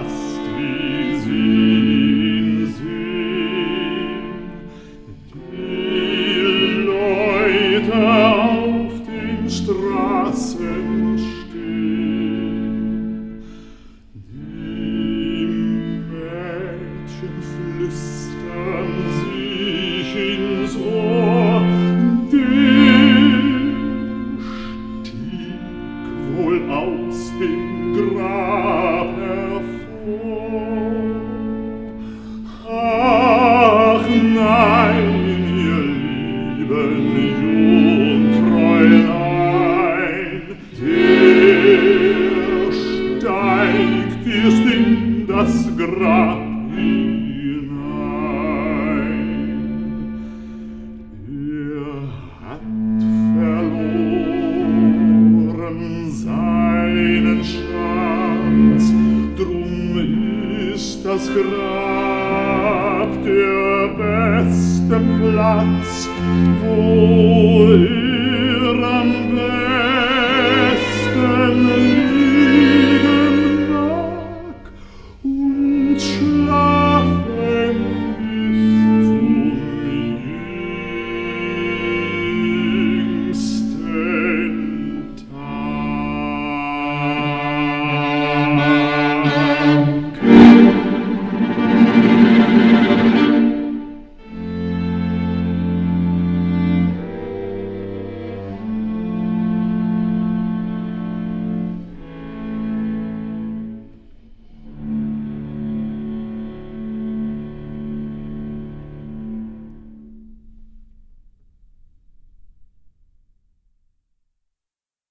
fast wie sie ihn sehen. Die Leute auf den Straßen stehen. Die Mädchen flüstern sich ins Ohr. Wohl aus dem Grab hervor. Ach nein, ihr lieben Jungfräulein, der steigt erst in das Grab hinein. Er hat seinen Schatz, drum ist das Grab der beste Platz, wo